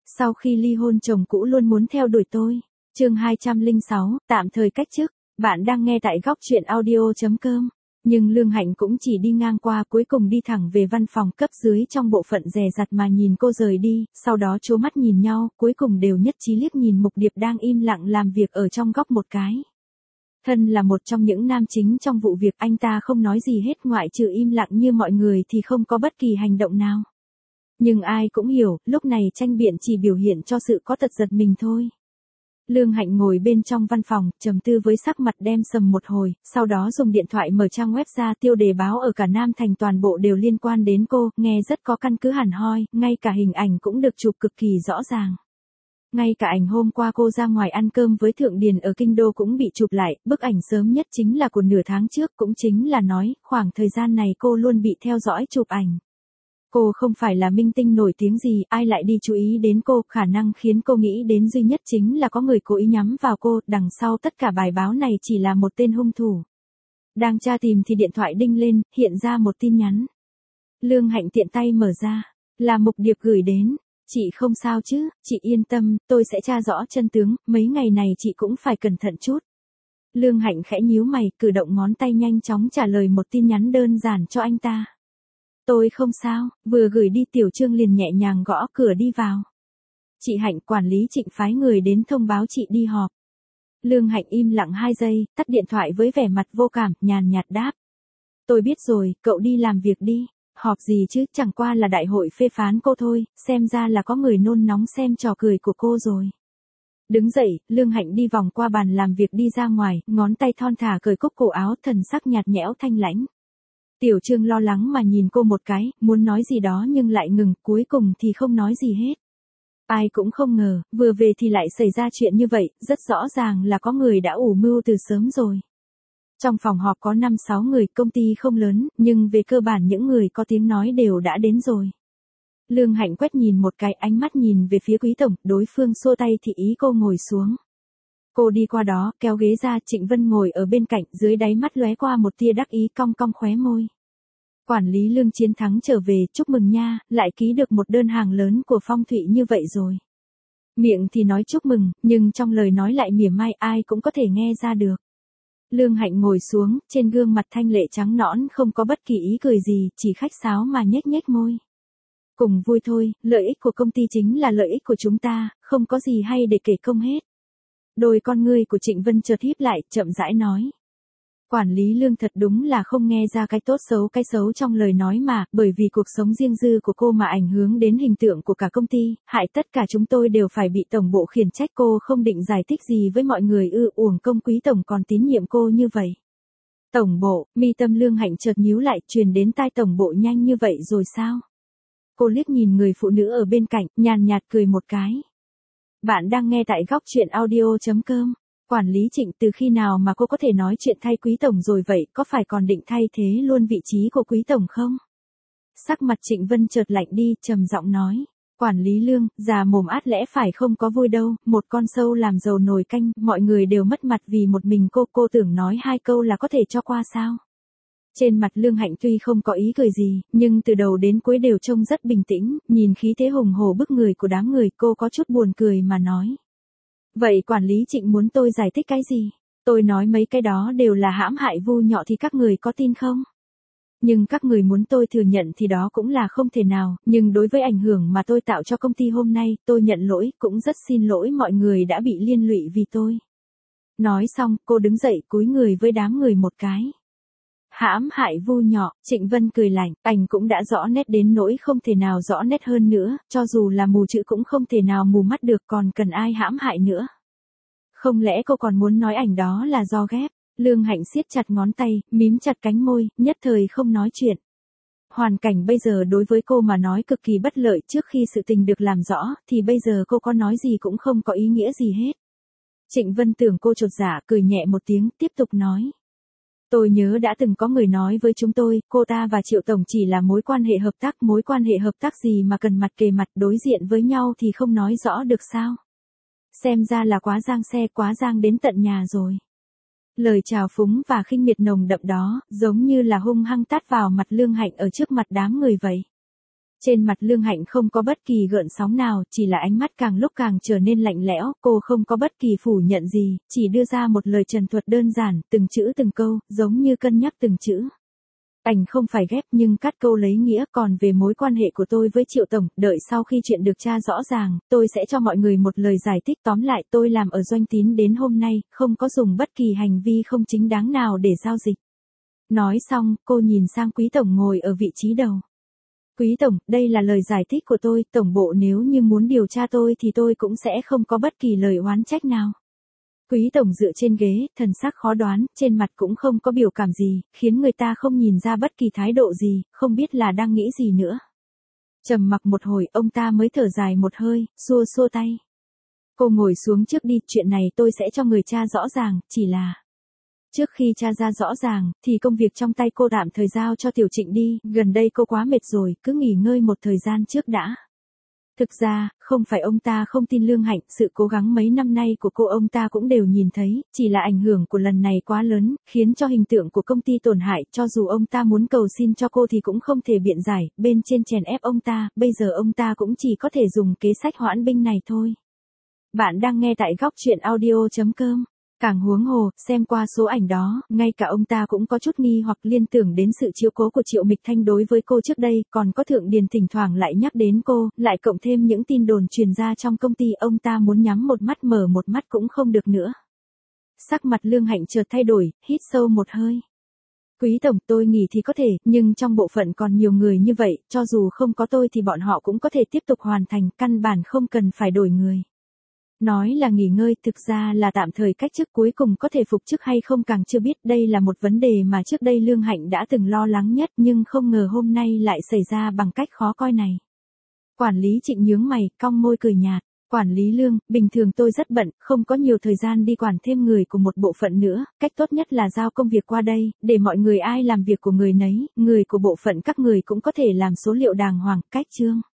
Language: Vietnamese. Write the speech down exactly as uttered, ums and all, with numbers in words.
Sau khi ly hôn chồng cũ luôn muốn theo đuổi tôi. Chương hai trăm lẻ sáu, tạm thời cách chức. Bạn đang nghe tại góc truyện audio chấm com. Nhưng Lương Hạnh cũng chỉ đi ngang qua, cuối cùng đi thẳng về văn phòng cấp dưới trong bộ phận dè dặt mà nhìn cô rời đi, sau đó trố mắt nhìn nhau, cuối cùng đều nhất trí liếc nhìn Mục Điệp đang im lặng làm việc ở trong góc một cái. Thân là một trong những nam chính trong vụ việc, anh ta không nói gì hết, ngoại trừ im lặng như mọi người thì không có bất kỳ hành động nào. Nhưng ai cũng hiểu, lúc này tranh biện chỉ biểu hiện cho sự có tật giật mình thôi. Lương Hạnh ngồi bên trong văn phòng, trầm tư với sắc mặt đen sầm một hồi, sau đó dùng điện thoại mở trang web ra, tiêu đề báo ở cả Nam Thành toàn bộ đều liên quan đến cô, nghe rất có căn cứ hẳn hoi, ngay cả hình ảnh cũng được chụp cực kỳ rõ ràng. Ngay cả ảnh hôm qua cô ra ngoài ăn cơm với Thượng Điền ở Kinh Đô cũng bị chụp lại, bức ảnh sớm nhất chính là của nửa tháng trước, cũng chính là nói, khoảng thời gian này cô luôn bị theo dõi chụp ảnh. Cô không phải là minh tinh nổi tiếng gì, ai lại đi chú ý đến cô, khả năng khiến cô nghĩ đến duy nhất chính là có người cố ý nhắm vào cô, đằng sau tất cả bài báo này chỉ là một tên hung thủ. Đang tra tìm thì điện thoại đinh lên, hiện ra một tin nhắn. Lương Hạnh tiện tay mở ra, là Mục Điệp gửi đến. Chị không sao chứ, chị yên tâm, tôi sẽ tra rõ chân tướng, mấy ngày này chị cũng phải cẩn thận chút. Lương Hạnh khẽ nhíu mày, cử động ngón tay nhanh chóng trả lời một tin nhắn đơn giản cho anh ta. Tôi không sao, vừa gửi đi Tiểu Trương liền nhẹ nhàng gõ cửa đi vào. Chị Hạnh, quản lý Trịnh phái người đến thông báo chị đi họp. Lương Hạnh im lặng hai giây, tắt điện thoại với vẻ mặt vô cảm, nhàn nhạt đáp. Tôi biết rồi, cậu đi làm việc đi. Họp gì chứ, chẳng qua là đại hội phê phán cô thôi, xem ra là có người nôn nóng xem trò cười của cô rồi. Đứng dậy, Lương Hạnh đi vòng qua bàn làm việc đi ra ngoài, ngón tay thon thả cởi cúc cổ áo, thần sắc nhạt nhẽo thanh lãnh. Tiểu Trương lo lắng mà nhìn cô một cái, muốn nói gì đó nhưng lại ngừng, cuối cùng thì không nói gì hết. Ai cũng không ngờ, vừa về thì lại xảy ra chuyện như vậy, rất rõ ràng là có người đã ủ mưu từ sớm rồi. Trong phòng họp có năm sáu người, công ty không lớn, nhưng về cơ bản những người có tiếng nói đều đã đến rồi. Lương Hạnh quét nhìn một cái, ánh mắt nhìn về phía Quý tổng, đối phương xua tay thì ý cô ngồi xuống. Cô đi qua đó, kéo ghế ra, Trịnh Vân ngồi ở bên cạnh, dưới đáy mắt lóe qua một tia đắc ý, cong cong khóe môi. Quản lý Lương chiến thắng trở về, chúc mừng nha, lại ký được một đơn hàng lớn của Phong Thụy như vậy rồi. Miệng thì nói chúc mừng, nhưng trong lời nói lại mỉa mai, ai cũng có thể nghe ra được. Lương Hạnh ngồi xuống, trên gương mặt thanh lệ trắng nõn không có bất kỳ ý cười gì, chỉ khách sáo mà nhếch nhếch môi. Cùng vui thôi, lợi ích của công ty chính là lợi ích của chúng ta, không có gì hay để kể công hết. Đôi con ngươi của Trịnh Vân chợt híp lại, chậm rãi nói. Quản lý Lương thật đúng là không nghe ra cái tốt xấu cái xấu trong lời nói mà, bởi vì cuộc sống riêng tư của cô mà ảnh hưởng đến hình tượng của cả công ty, hại tất cả chúng tôi đều phải bị tổng bộ khiển trách. Cô không định giải thích gì với mọi người ư? Uổng công Quý tổng còn tín nhiệm cô như vậy. Tổng bộ, mi tâm Lương Hạnh chợt nhíu lại, truyền đến tai tổng bộ nhanh như vậy rồi sao? Cô liếc nhìn người phụ nữ ở bên cạnh, nhàn nhạt cười một cái. Bạn đang nghe tại góc truyện audio chấm com. Quản lý Trịnh, từ khi nào mà cô có thể nói chuyện thay Quý tổng rồi vậy, có phải còn định thay thế luôn vị trí của Quý tổng không? Sắc mặt Trịnh Vân chợt lạnh đi, trầm giọng nói. Quản lý Lương, già mồm át lẽ phải không có vui đâu, một con sâu làm dầu nồi canh, mọi người đều mất mặt vì một mình cô, cô tưởng nói hai câu là có thể cho qua sao? Trên mặt Lương Hạnh tuy không có ý cười gì, nhưng từ đầu đến cuối đều trông rất bình tĩnh, nhìn khí thế hùng hổ bức người của đám người, cô có chút buồn cười mà nói. Vậy quản lý Trịnh muốn tôi giải thích cái gì? Tôi nói mấy cái đó đều là hãm hại vu nhọ thì các người có tin không? Nhưng các người muốn tôi thừa nhận thì đó cũng là không thể nào, nhưng đối với ảnh hưởng mà tôi tạo cho công ty hôm nay, tôi nhận lỗi, cũng rất xin lỗi mọi người đã bị liên lụy vì tôi. Nói xong, cô đứng dậy cúi người với đám người một cái. Hãm hại vu nhọ, Trịnh Vân cười lạnh, ảnh cũng đã rõ nét đến nỗi không thể nào rõ nét hơn nữa, cho dù là mù chữ cũng không thể nào mù mắt được, còn cần ai hãm hại nữa. Không lẽ cô còn muốn nói ảnh đó là do ghép? Lương Hạnh siết chặt ngón tay, mím chặt cánh môi, nhất thời không nói chuyện. Hoàn cảnh bây giờ đối với cô mà nói cực kỳ bất lợi, trước khi sự tình được làm rõ, thì bây giờ cô có nói gì cũng không có ý nghĩa gì hết. Trịnh Vân tưởng cô chột dạ, cười nhẹ một tiếng, tiếp tục nói. Tôi nhớ đã từng có người nói với chúng tôi, cô ta và Triệu Tổng chỉ là mối quan hệ hợp tác, mối quan hệ hợp tác gì mà cần mặt kề mặt đối diện với nhau thì không nói rõ được sao? Xem ra là quá giang xe, quá giang đến tận nhà rồi. Lời trào phúng và khinh miệt nồng đậm đó, giống như là hung hăng tát vào mặt Lương Hạnh ở trước mặt đám người vậy. Trên mặt Lương Hạnh không có bất kỳ gợn sóng nào, chỉ là ánh mắt càng lúc càng trở nên lạnh lẽo, cô không có bất kỳ phủ nhận gì, chỉ đưa ra một lời trần thuật đơn giản, từng chữ từng câu, giống như cân nhắc từng chữ. Ảnh không phải ghép nhưng cắt câu lấy nghĩa, còn về mối quan hệ của tôi với Triệu Tổng, đợi sau khi chuyện được tra rõ ràng, tôi sẽ cho mọi người một lời giải thích tóm lại tôi làm ở Doanh Tín đến hôm nay, không có dùng bất kỳ hành vi không chính đáng nào để giao dịch. Nói xong, cô nhìn sang Quý Tổng ngồi ở vị trí đầu. Quý Tổng, đây là lời giải thích của tôi, Tổng bộ nếu như muốn điều tra tôi thì tôi cũng sẽ không có bất kỳ lời oán trách nào. Quý Tổng dựa trên ghế, thần sắc khó đoán, trên mặt cũng không có biểu cảm gì, khiến người ta không nhìn ra bất kỳ thái độ gì, không biết là đang nghĩ gì nữa. Trầm mặc một hồi, ông ta mới thở dài một hơi, xua xua tay. Cô ngồi xuống trước đi, chuyện này tôi sẽ cho người tra rõ ràng, chỉ là... Trước khi tra ra rõ ràng, thì công việc trong tay cô tạm thời giao cho Tiểu Trịnh đi, gần đây cô quá mệt rồi, cứ nghỉ ngơi một thời gian trước đã. Thực ra, không phải ông ta không tin Lương Hạnh, sự cố gắng mấy năm nay của cô ông ta cũng đều nhìn thấy, chỉ là ảnh hưởng của lần này quá lớn, khiến cho hình tượng của công ty tổn hại, cho dù ông ta muốn cầu xin cho cô thì cũng không thể biện giải, bên trên chèn ép ông ta, bây giờ ông ta cũng chỉ có thể dùng kế sách hoãn binh này thôi. Bạn đang nghe tại góc truyện audio chấm com. Càng huống hồ, xem qua số ảnh đó, ngay cả ông ta cũng có chút nghi hoặc liên tưởng đến sự chiếu cố của Triệu Mịch Thanh đối với cô trước đây, còn có Thượng Điền thỉnh thoảng lại nhắc đến cô, lại cộng thêm những tin đồn truyền ra trong công ty, ông ta muốn nhắm một mắt mở một mắt cũng không được nữa. Sắc mặt Lương Hạnh chợt thay đổi, hít sâu một hơi. Quý Tổng, tôi nghỉ thì có thể, nhưng trong bộ phận còn nhiều người như vậy, cho dù không có tôi thì bọn họ cũng có thể tiếp tục hoàn thành, căn bản không cần phải đổi người. Nói là nghỉ ngơi, thực ra là tạm thời cách chức, cuối cùng có thể phục chức hay không càng chưa biết, đây là một vấn đề mà trước đây Lương Hạnh đã từng lo lắng nhất nhưng không ngờ hôm nay lại xảy ra bằng cách khó coi này. Quản lý Trịnh nhướng mày, cong môi cười nhạt. Quản lý Lương, bình thường tôi rất bận, không có nhiều thời gian đi quản thêm người của một bộ phận nữa, cách tốt nhất là giao công việc qua đây, để mọi người ai làm việc của người nấy, người của bộ phận các người cũng có thể làm số liệu đàng hoàng, cách chương.